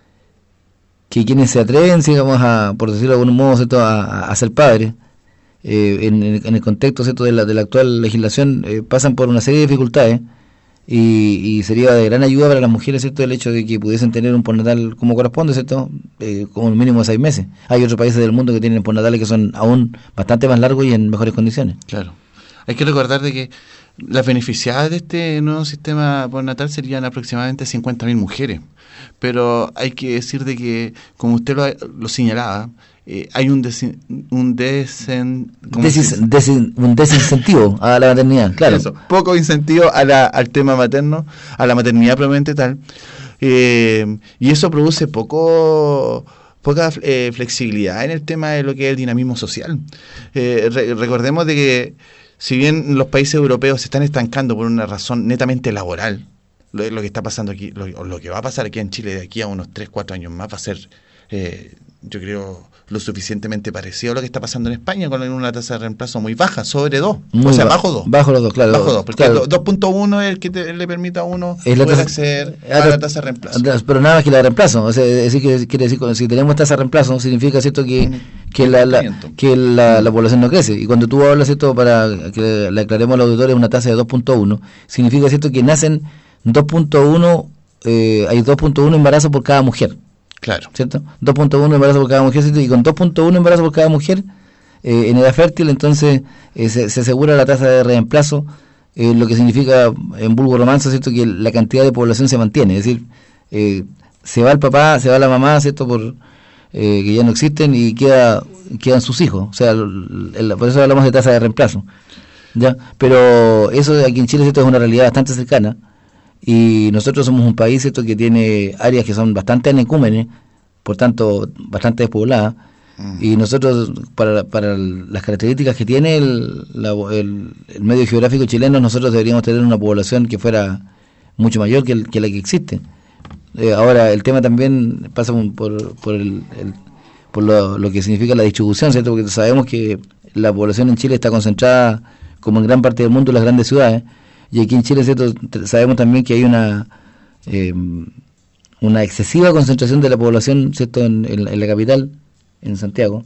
Speaker 3: que quienes se atreven, digamos, a, por decirlo de algún modo, ¿cierto? A, a ser padres, eh, en, en el contexto ¿cierto? De, la, de la actual legislación, eh, pasan por una serie de dificultades y, y sería de gran ayuda para las mujeres ¿cierto? El hecho de que pudiesen tener un postnatal como corresponde, ¿cierto? Eh, como un mínimo de seis meses. Hay otros países del mundo que tienen postnatales que son aún bastante más largos y en mejores condiciones.
Speaker 2: Claro. Hay que recordar de que las beneficiadas de este nuevo sistema postnatal serían aproximadamente cincuenta mil mujeres. Pero hay que decir de que, como usted lo, lo señalaba, eh, hay un, desen, un, desen,
Speaker 3: Desis, desin, un desincentivo a la maternidad, claro.
Speaker 2: Eso, poco incentivo a la, al tema materno, a la maternidad probablemente tal. Eh, y eso produce poco... poca eh, flexibilidad en el tema de lo que es el dinamismo social. Eh, re, recordemos de que si bien los países europeos se están estancando por una razón netamente laboral, lo, lo que está pasando aquí, lo, lo que va a pasar aquí en Chile de aquí a unos tres, cuatro años más va a ser, eh, yo creo, lo suficientemente parecido a lo que está pasando en España, con una tasa de reemplazo muy baja, sobre dos,
Speaker 3: muy
Speaker 2: o sea,
Speaker 3: ba
Speaker 2: bajo dos.
Speaker 3: Bajo los dos, claro.
Speaker 2: Bajo dos, porque
Speaker 3: claro.
Speaker 2: dos punto uno es el que te, le permite a uno
Speaker 3: es la
Speaker 2: poder
Speaker 3: tasa,
Speaker 2: acceder a
Speaker 3: la,
Speaker 2: la tasa de reemplazo.
Speaker 3: Pero nada más que la de reemplazo, o sea, es decir, que, quiere decir que si tenemos tasa de reemplazo, significa ¿cierto? que, que, la, la, que la, la población no crece. Y cuando tú hablas, ¿cierto? Para que le aclaremos a los auditores, una tasa de dos punto uno, significa ¿cierto? Que nacen dos punto uno, eh, hay dos punto uno embarazos por cada mujer.
Speaker 2: Claro.
Speaker 3: ¿Cierto? dos punto uno embarazos por cada mujer, ¿cierto? Y con dos punto uno embarazos por cada mujer eh, en edad fértil, entonces eh, se, se asegura la tasa de reemplazo, eh, lo que significa en vulgo romance, ¿cierto? Que la cantidad de población se mantiene, es decir, eh, se va el papá, se va la mamá, ¿cierto? Por eh, que ya no existen y queda quedan sus hijos, o sea, el, el, por eso hablamos de tasa de reemplazo, ¿ya? Pero eso aquí en Chile, ¿cierto? Es una realidad bastante cercana. Y nosotros somos un país ¿cierto? Que tiene áreas que son bastante anecúmenes, por tanto bastante despobladas, mm. y nosotros para, para las características que tiene el, la, el, el medio geográfico chileno, nosotros deberíamos tener una población que fuera mucho mayor que, el, que la que existe. Eh, ahora el tema también pasa por, por, el, el, por lo, lo que significa la distribución, ¿cierto? Porque sabemos que la población en Chile está concentrada, como en gran parte del mundo, en las grandes ciudades. Y aquí en Chile, ¿cierto? Sabemos también que hay una eh, una excesiva concentración de la población, ¿cierto? En, en, en la capital, en Santiago.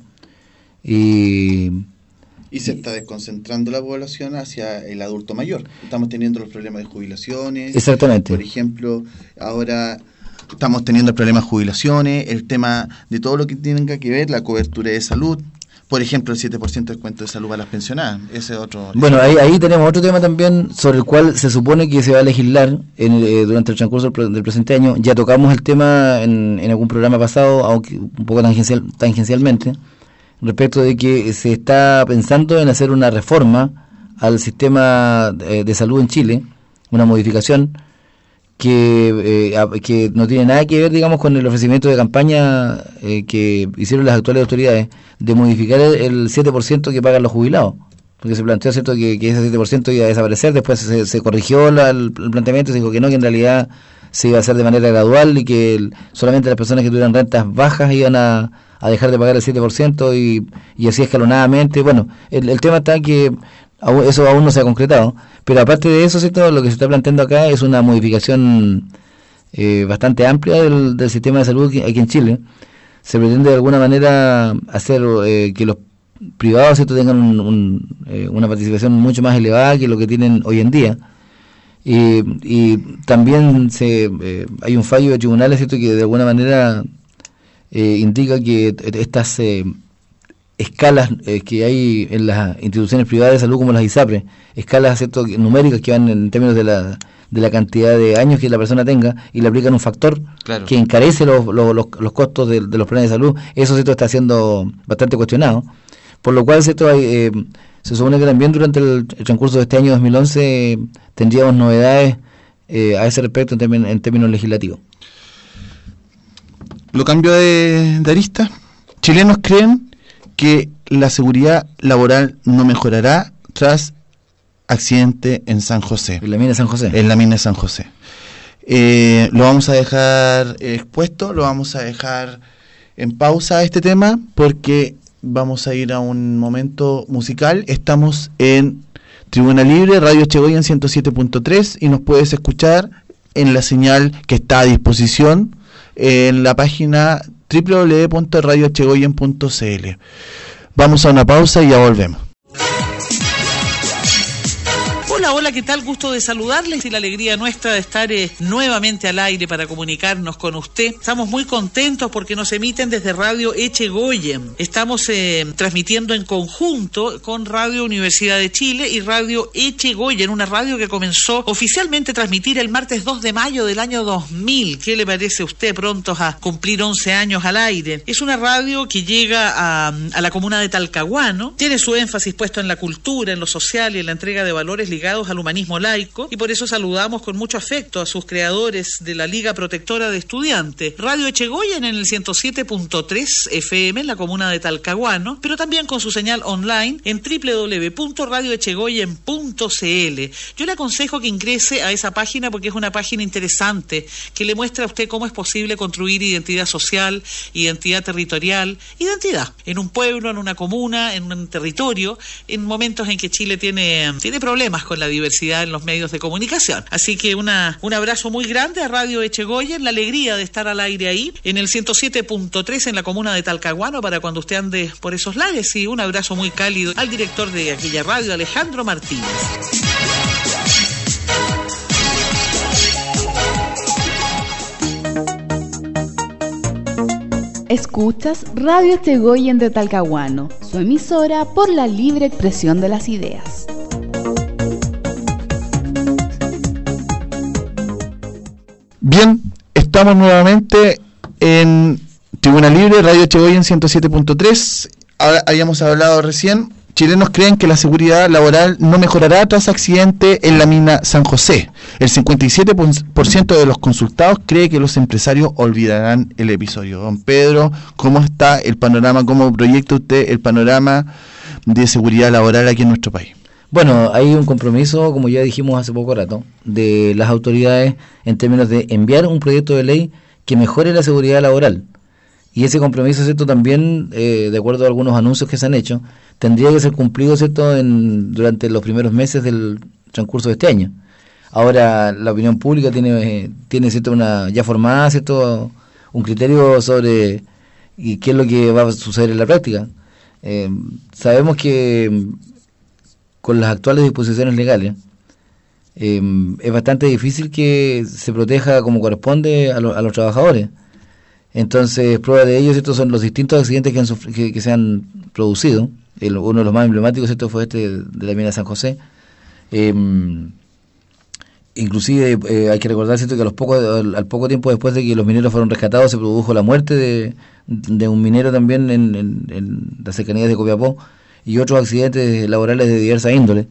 Speaker 3: Y,
Speaker 2: y se está desconcentrando la población hacia el adulto mayor. Estamos teniendo los problemas de jubilaciones.
Speaker 3: Exactamente.
Speaker 2: Por ejemplo, ahora estamos teniendo el problema de jubilaciones, el tema de todo lo que tenga que ver la cobertura de salud. por ejemplo, el siete por ciento de descuento de salud para las pensionadas. Ese es otro.
Speaker 3: Bueno, ahí, ahí tenemos otro tema también sobre el cual se supone que se va a legislar en, eh, durante el transcurso del, del presente año. Ya tocamos el tema en, en algún programa pasado, aunque un poco tangencial, tangencialmente, respecto de que se está pensando en hacer una reforma al sistema eh, de salud en Chile, una modificación que eh, que no tiene nada que ver, digamos, con el ofrecimiento de campaña eh, que hicieron las actuales autoridades de modificar el, el siete por ciento que pagan los jubilados, porque se planteó, cierto, que, que ese siete por ciento iba a desaparecer. Después se, se corrigió la, el, el planteamiento, se dijo que no, que en realidad se iba a hacer de manera gradual y que el, solamente las personas que tuvieran rentas bajas iban a, a dejar de pagar el siete por ciento y, y así escalonadamente. Bueno, el, el tema está que eso aún no se ha concretado, pero aparte de eso, ¿cierto?, lo que se está planteando acá es una modificación eh, bastante amplia del, del sistema de salud aquí en Chile. Se pretende de alguna manera hacer eh, que los privados, ¿cierto?, tengan un, un, eh, una participación mucho más elevada que lo que tienen hoy en día. Y, y también se eh, hay un fallo de tribunales, ¿cierto?, que de alguna manera eh, indica que estas eh, escalas eh, que hay en las instituciones privadas de salud como las ISAPRE, escalas, ¿cierto?, numéricas que van en términos de la de la cantidad de años que la persona tenga, y le aplican un factor claro. que encarece los, los, los, los costos de, de los planes de salud. Eso, ¿cierto?, está siendo bastante cuestionado, por lo cual, ¿cierto?, hay, eh, se supone que también durante el, el transcurso de este año dos mil once eh, tendríamos novedades eh, a ese respecto en, términ, en términos legislativos.
Speaker 2: Lo cambio de, de arista. Chilenos creen que la seguridad laboral no mejorará tras accidente en San José.
Speaker 3: En la mina de San José.
Speaker 2: En la mina de San José. Eh, lo vamos a dejar expuesto, lo vamos a dejar en pausa este tema, porque vamos a ir a un momento musical. Estamos en Tribuna Libre, Radio Echegoyen ciento siete punto tres, y nos puedes escuchar en la señal que está a disposición en la página doble u doble u doble u punto radio echegoyen punto c l. Vamos a una pausa y ya volvemos.
Speaker 5: Hola, hola, ¿qué tal? Gusto de saludarles y la alegría nuestra de estar eh, nuevamente al aire para comunicarnos con usted. Estamos muy contentos porque nos emiten desde Radio Echegoyen. Estamos eh, transmitiendo en conjunto con Radio Universidad de Chile y Radio Echegoyen, una radio que comenzó oficialmente a transmitir el martes dos de mayo del año dos mil. ¿Qué le parece a usted? Prontos a cumplir once años al aire. Es una radio que llega a, a la comuna de Talcahuano, tiene su énfasis puesto en la cultura, en lo social y en la entrega de valores ligados al humanismo laico, y por eso saludamos con mucho afecto a sus creadores de la Liga Protectora de Estudiantes, Radio Echegoyen en el ciento siete punto tres F M en la comuna de Talcahuano, pero también con su señal online en doble u doble u doble u punto radio echegoyen punto c l. Yo le aconsejo que ingrese a esa página porque es una página interesante que le muestra a usted cómo es posible construir identidad social, identidad territorial, identidad en un pueblo, en una comuna, en un territorio, en momentos en que Chile tiene, tiene problemas con la diversidad en los medios de comunicación. Así que una, un abrazo muy grande a Radio Echegoyen, la alegría de estar al aire ahí, en el ciento siete punto tres en la comuna de Talcahuano, para cuando usted ande por esos lares, y un abrazo muy cálido al director de aquella radio, Alejandro Martínez.
Speaker 1: Escuchas Radio Echegoyen de Talcahuano, su emisora por la libre expresión de las ideas.
Speaker 2: Bien, estamos nuevamente en Tribuna Libre, Radio Echegoyen ciento siete punto tres. Habíamos hablado recién. Chilenos creen que la seguridad laboral no mejorará tras accidente en la mina San José. El cincuenta y siete por ciento de los consultados cree que los empresarios olvidarán el episodio. Don Pedro, ¿cómo está el panorama? ¿Cómo proyecta usted el panorama de seguridad laboral aquí en nuestro país?
Speaker 3: Bueno, hay un compromiso, como ya dijimos hace poco rato, de las autoridades en términos de enviar un proyecto de ley que mejore la seguridad laboral. Y ese compromiso, ¿cierto?, también, eh, de acuerdo a algunos anuncios que se han hecho, tendría que ser cumplido, ¿cierto?, en, durante los primeros meses del transcurso de este año. Ahora, la opinión pública tiene, eh, tiene ¿cierto?, una ya formada, ¿cierto?, un criterio sobre y qué es lo que va a suceder en la práctica. Eh, sabemos que con las actuales disposiciones legales eh, es bastante difícil que se proteja como corresponde a, lo, a los trabajadores. Entonces, prueba de ello, ¿cierto?, son los distintos accidentes que, han sufri- que, que se han producido. El, uno de los más emblemáticos, ¿cierto?, fue este de la mina de San José. Eh, inclusive eh, hay que recordar, ¿cierto?, que a los pocos, al, al poco tiempo después de que los mineros fueron rescatados se produjo la muerte de, de un minero también en, en, en las cercanías de Copiapó y otros accidentes laborales de diversa índole.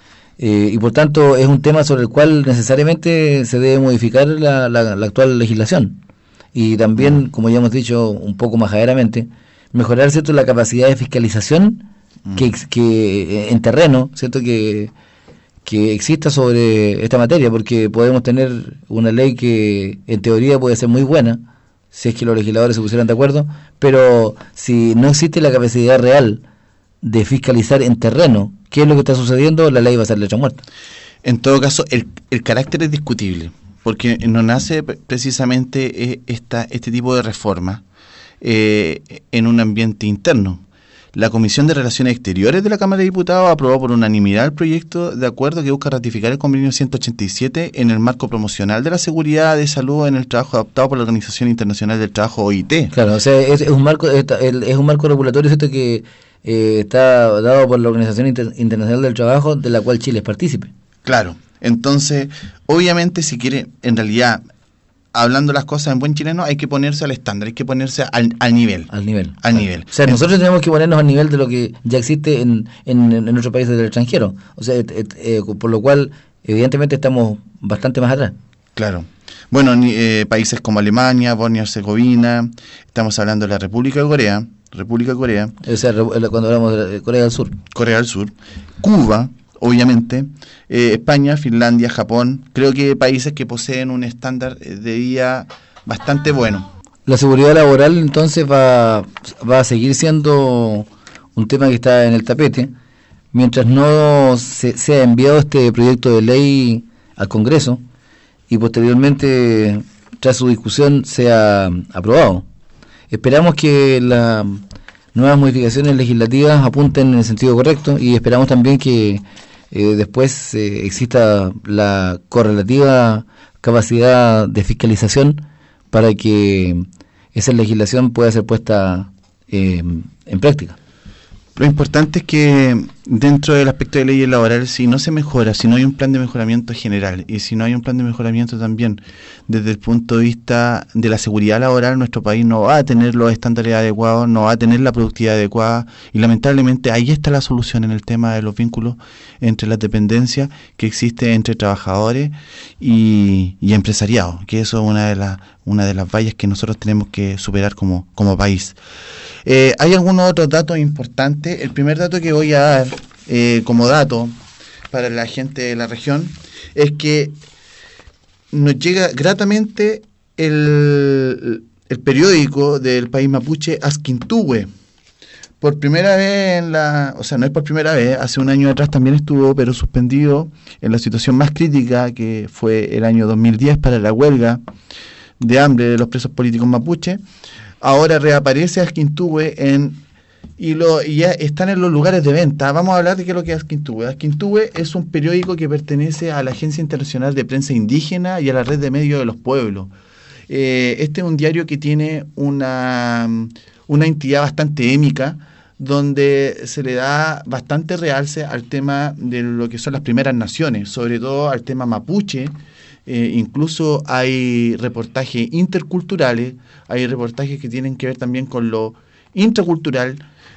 Speaker 3: Eh, y por tanto es un tema sobre el cual necesariamente se debe modificar la, la, la actual legislación y también, como ya hemos dicho un poco majaderamente, mejorar, ¿cierto?, la capacidad de fiscalización mm. que, que en terreno, ¿cierto?, que, que exista sobre esta materia, porque podemos tener una ley que en teoría puede ser muy buena si es que los legisladores se pusieran de acuerdo, pero si no existe la capacidad real de fiscalizar en terreno qué es lo que está sucediendo, la ley va a ser letra muerta.
Speaker 2: En todo caso, el, el carácter es discutible, porque no nace precisamente esta, este tipo de reforma eh, en un ambiente interno. La Comisión de Relaciones Exteriores de la Cámara de Diputados aprobó por unanimidad el proyecto de acuerdo que busca ratificar el convenio ciento ochenta y siete en el marco promocional de la seguridad de salud en el trabajo adoptado por la Organización Internacional del Trabajo, O I T.
Speaker 3: Claro, o sea, es, es un marco es, es un marco regulatorio, ¿cierto?, que eh, está dado por la Organización Inter- Internacional del Trabajo, de la cual Chile es partícipe.
Speaker 2: Claro, entonces, obviamente, si quiere, en realidad, hablando las cosas en buen chileno, hay que ponerse al estándar, hay que ponerse al, al nivel.
Speaker 3: Al nivel.
Speaker 2: Al nivel.
Speaker 3: O sea, nosotros tenemos que ponernos al nivel de lo que ya existe en, en, en otros países del extranjero. O sea, et, et, eh, por lo cual, evidentemente, estamos bastante más atrás.
Speaker 2: Claro. Bueno, eh, países como Alemania, Bosnia y Herzegovina, estamos hablando de la República de Corea, República de Corea.
Speaker 3: O sea, cuando hablamos de Corea del Sur.
Speaker 2: Corea del Sur. Cuba, obviamente, eh, España, Finlandia, Japón, creo que países que poseen un estándar de vida bastante bueno.
Speaker 3: La seguridad laboral entonces va, va a seguir siendo un tema que está en el tapete, mientras no se, sea enviado este proyecto de ley al Congreso y posteriormente, tras su discusión, sea aprobado. Esperamos que las nuevas modificaciones legislativas apunten en el sentido correcto y esperamos también que Eh, después eh, exista la correlativa capacidad de fiscalización para que esa legislación pueda ser puesta eh, en práctica.
Speaker 2: Lo importante es que dentro del aspecto de leyes laborales, si no se mejora, si no hay un plan de mejoramiento general y si no hay un plan de mejoramiento también desde el punto de vista de la seguridad laboral, nuestro país no va a tener los estándares adecuados, no va a tener la productividad adecuada y lamentablemente ahí está la solución en el tema de los vínculos entre las dependencias que existe entre trabajadores y, y empresariado, que eso es una de las una de las vallas que nosotros tenemos que superar como, como país. Eh, hay algunos otros datos importantes. El primer dato que voy a dar eh, como dato para la gente de la región es que nos llega gratamente el, el periódico del país mapuche Asquintúe. Por primera vez en la, o sea, no es por primera vez, hace un año atrás también estuvo, pero suspendido en la situación más crítica que fue el año dos mil diez para la huelga de hambre de los presos políticos mapuche. Ahora reaparece Asquintúe en y, lo, y ya están en los lugares de venta. Vamos a hablar de qué es lo que es Asquintúe. Asquintúe es un periódico que pertenece a la Agencia Internacional de Prensa Indígena y a la Red de Medios de los Pueblos. Eh, este es un diario que tiene una, una entidad bastante émica, donde se le da bastante realce al tema de lo que son las primeras naciones, sobre todo al tema mapuche. Eh, incluso hay reportajes interculturales, hay reportajes que tienen que ver también con lo intracultural,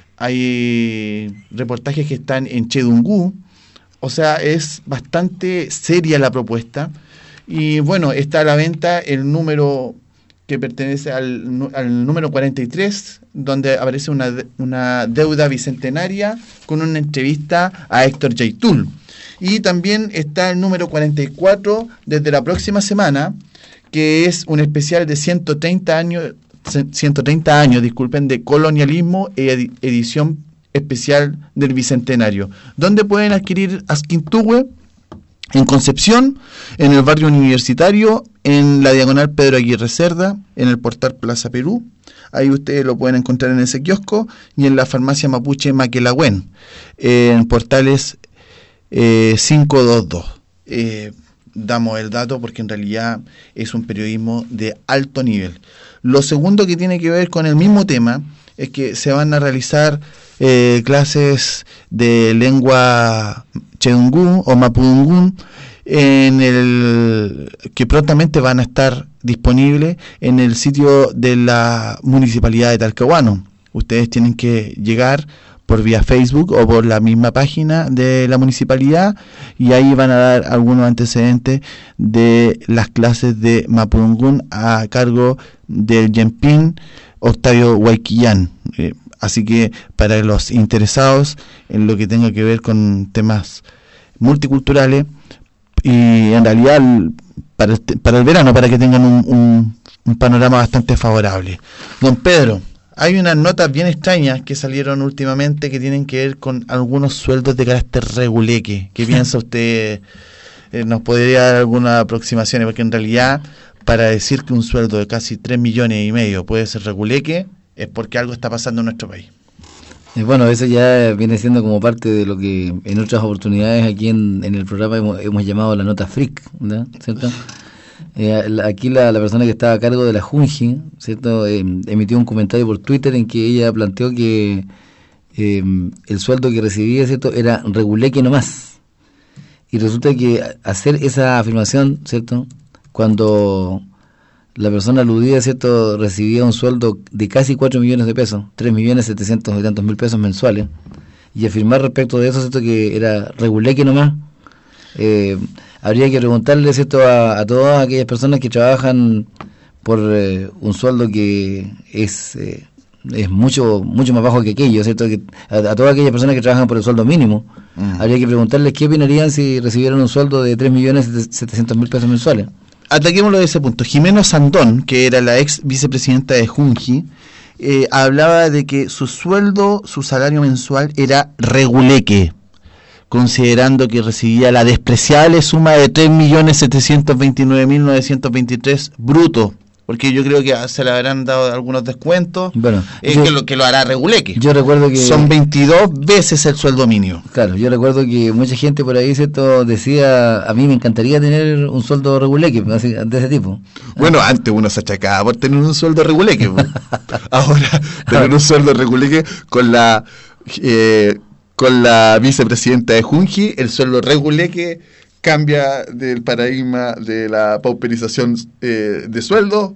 Speaker 2: hay reportajes que están en Chedungú, o sea, es bastante seria la propuesta. Y bueno, está a la venta el número que pertenece al, al número cuarenta y tres, donde aparece una, una deuda bicentenaria con una entrevista a Héctor Yaitul. Y también está el número cuarenta y cuatro desde la próxima semana, que es un especial de ciento treinta años, ciento treinta años, disculpen, de colonialismo e edición especial del Bicentenario, donde pueden adquirir Asquintúe en Concepción, en el barrio universitario, en la diagonal Pedro Aguirre Cerda, en el portal Plaza Perú. Ahí ustedes lo pueden encontrar en ese kiosco, y en la farmacia Mapuche Maquelagüen, en portales eh, quinientos veintidós. Eh, damos el dato porque en realidad es un periodismo de alto nivel. Lo segundo que tiene que ver con el mismo tema es que se van a realizar eh, clases de lengua chedungún o mapudungún en el que prontamente van a estar disponibles en el sitio de la Municipalidad de Talcahuano. Ustedes tienen que llegar por vía Facebook o por la misma página de la municipalidad y ahí van a dar algunos antecedentes de las clases de mapudungún a cargo del Yempín Octavio Huayquillán. Eh, así que para los interesados en lo que tenga que ver con temas multiculturales y en realidad para el, para el verano, para que tengan un, un, un panorama bastante favorable. Don Pedro, hay unas notas bien extrañas que salieron últimamente que tienen que ver con algunos sueldos de carácter reguleque. ¿Qué piensa usted? Eh, ¿Nos podría dar alguna aproximación? Porque en realidad, para decir que un sueldo de casi tres millones y medio puede ser reguleque, es porque algo está pasando en nuestro país.
Speaker 3: Eh, bueno, eso ya viene siendo como parte de lo que en otras oportunidades aquí en, en el programa hemos, hemos llamado la nota freak, ¿no? ¿Cierto? Eh, aquí la, la persona que estaba a cargo de la Junji, ¿cierto? Eh, emitió un comentario por Twitter en que ella planteó que eh, el sueldo que recibía, ¿cierto?, era reguleque nomás. Y resulta que hacer esa afirmación, ¿cierto?, cuando la persona aludida, ¿cierto?, recibía un sueldo de casi cuatro millones de pesos, tres millones setecientos y tantos mil pesos mensuales, y afirmar respecto de eso, ¿cierto?, que era reguleque nomás, eh, habría que preguntarle, ¿cierto?, a, a todas aquellas personas que trabajan por eh, un sueldo que es eh, es mucho mucho más bajo que aquello, ¿cierto?, que a, a todas aquellas personas que trabajan por el sueldo mínimo, mm. habría que preguntarles qué opinarían si recibieran un sueldo de tres millones setecientos mil pesos mensuales.
Speaker 2: Ataquémoslo de ese punto. Jimeno Sandón, que era la ex vicepresidenta de Junji, eh, hablaba de que su sueldo, su salario mensual era reguleque, considerando que recibía la despreciable suma de tres millones setecientos veintinueve mil novecientos veintitrés bruto, porque yo creo que se le habrán dado algunos descuentos,
Speaker 3: bueno,
Speaker 2: eh,
Speaker 3: yo,
Speaker 2: que, lo, que lo hará reguleque.
Speaker 3: Yo recuerdo que
Speaker 2: son veintidós veces el sueldo mínimo.
Speaker 3: Claro, yo recuerdo que mucha gente por ahí, ¿cierto?, decía, a mí me encantaría tener un sueldo reguleque, de ese tipo.
Speaker 2: Bueno, ah. antes uno se achacaba por tener un sueldo reguleque. Ahora, tener un sueldo reguleque con la... Eh, con la vicepresidenta de Junji, el sueldo reguleque cambia del paradigma de la pauperización eh, de sueldo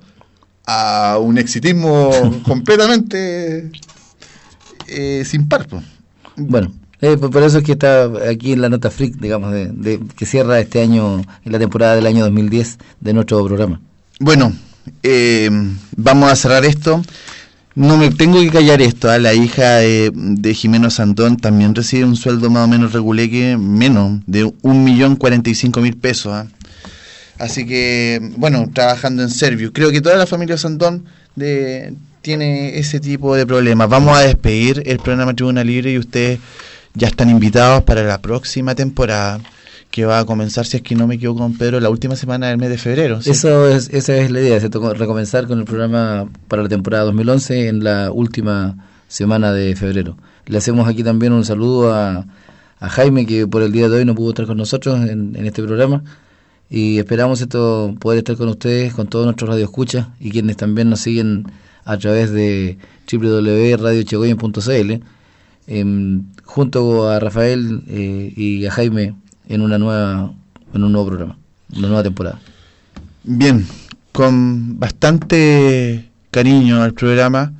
Speaker 2: a un exitismo completamente eh, sin par.
Speaker 3: Bueno, eh, por eso es que está aquí en la nota freak, digamos, de, de que cierra este año, en la temporada del año dos mil diez de nuestro programa.
Speaker 2: Bueno, eh, vamos a cerrar esto. No me tengo que callar esto, ¿eh? La hija de, de Jimeno Sandón también recibe un sueldo más o menos reguleque, menos, de un millón cuarenta y cinco mil pesos. ¿eh? Así que, bueno, trabajando en Servio. Creo que toda la familia Sandón de, tiene ese tipo de problemas. Vamos a despedir el programa Tribuna Libre y ustedes ya están invitados para la próxima temporada, que va a comenzar, si es que no me equivoco, con Pedro, la última semana del mes de febrero. ¿sí?
Speaker 3: Eso es, esa es la idea, ¿cierto? Recomenzar con el programa para la temporada dos mil once en la última semana de febrero. Le hacemos aquí también un saludo a, a Jaime, que por el día de hoy no pudo estar con nosotros en, en este programa, y esperamos esto poder estar con ustedes, con todos nuestros radioescuchas y quienes también nos siguen a través de doble u doble u doble u punto radio echegoyen punto c l, eh, junto a Rafael eh, y a Jaime en una nueva en un nuevo programa, una nueva temporada.
Speaker 2: Bien, con bastante cariño al programa,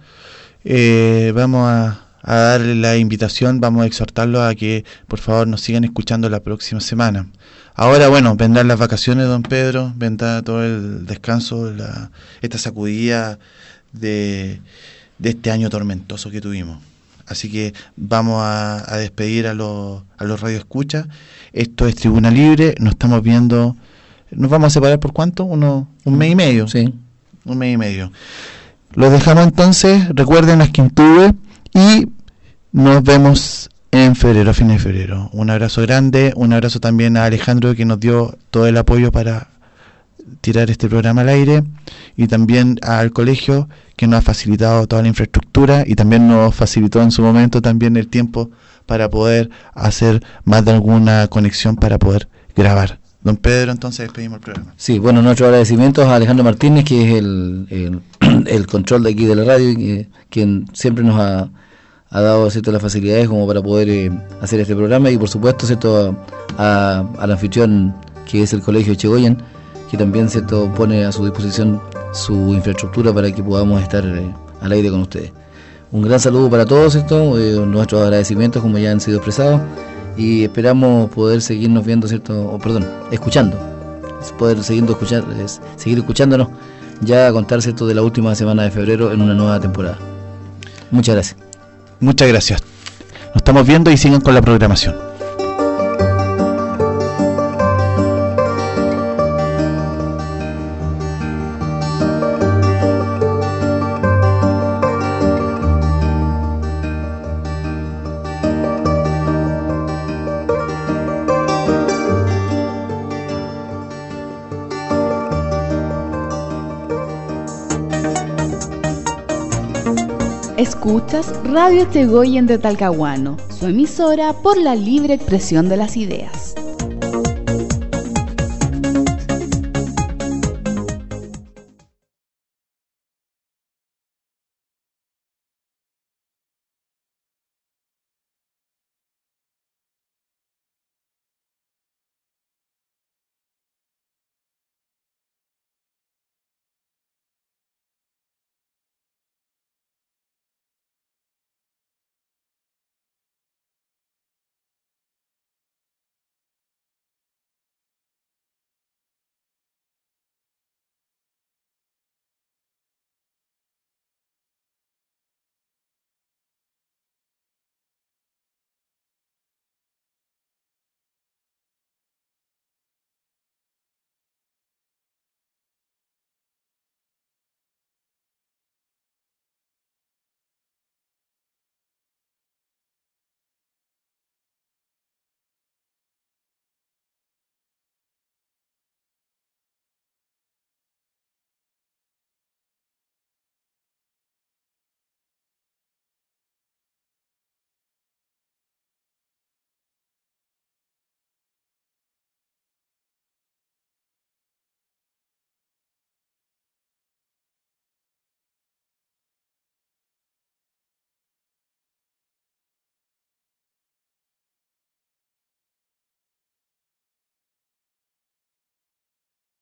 Speaker 2: eh, vamos a, a darle la invitación, vamos a exhortarlos a que por favor nos sigan escuchando la próxima semana. Ahora, bueno, vendrán las vacaciones, don Pedro, vendrá todo el descanso, la, esta sacudida de, de este año tormentoso que tuvimos. Así que vamos a, a despedir a los a los radioescuchas. Esto es Tribuna Libre, nos estamos viendo, nos vamos a separar por cuánto, uno, un mes y medio.
Speaker 3: Sí.
Speaker 2: Un mes y medio. Los dejamos entonces, recuerden las Quintube y nos vemos en febrero, a fines de febrero. Un abrazo grande, un abrazo también a Alejandro, que nos dio todo el apoyo para tirar este programa al aire, y también al colegio, que nos ha facilitado toda la infraestructura y también nos facilitó en su momento también el tiempo para poder hacer más de alguna conexión para poder grabar. Don Pedro, entonces despedimos el programa.
Speaker 3: Sí, bueno, nuestros agradecimientos a Alejandro Martínez, que es el, el el control de aquí de la radio, que, quien siempre nos ha, ha dado, ¿cierto?, las facilidades como para poder eh, hacer este programa, y por supuesto, ¿cierto?, a, a, al anfitrión, que es el Colegio Echegoyen, que también, ¿cierto?, pone a su disposición su infraestructura para que podamos estar eh, al aire con ustedes. Un gran saludo para todos, ¿cierto?, eh, nuestros agradecimientos como ya han sido expresados, y esperamos poder seguirnos viendo, ¿cierto?, o perdón, escuchando, poder seguir, escuchar, es, seguir escuchándonos ya a contar, ¿cierto?, de la última semana de febrero en una nueva temporada. Muchas gracias.
Speaker 2: Muchas gracias. Nos estamos viendo y sigan con la programación.
Speaker 1: Escuchas Radio Echegoyen de Talcahuano, su emisora por la libre expresión de las ideas.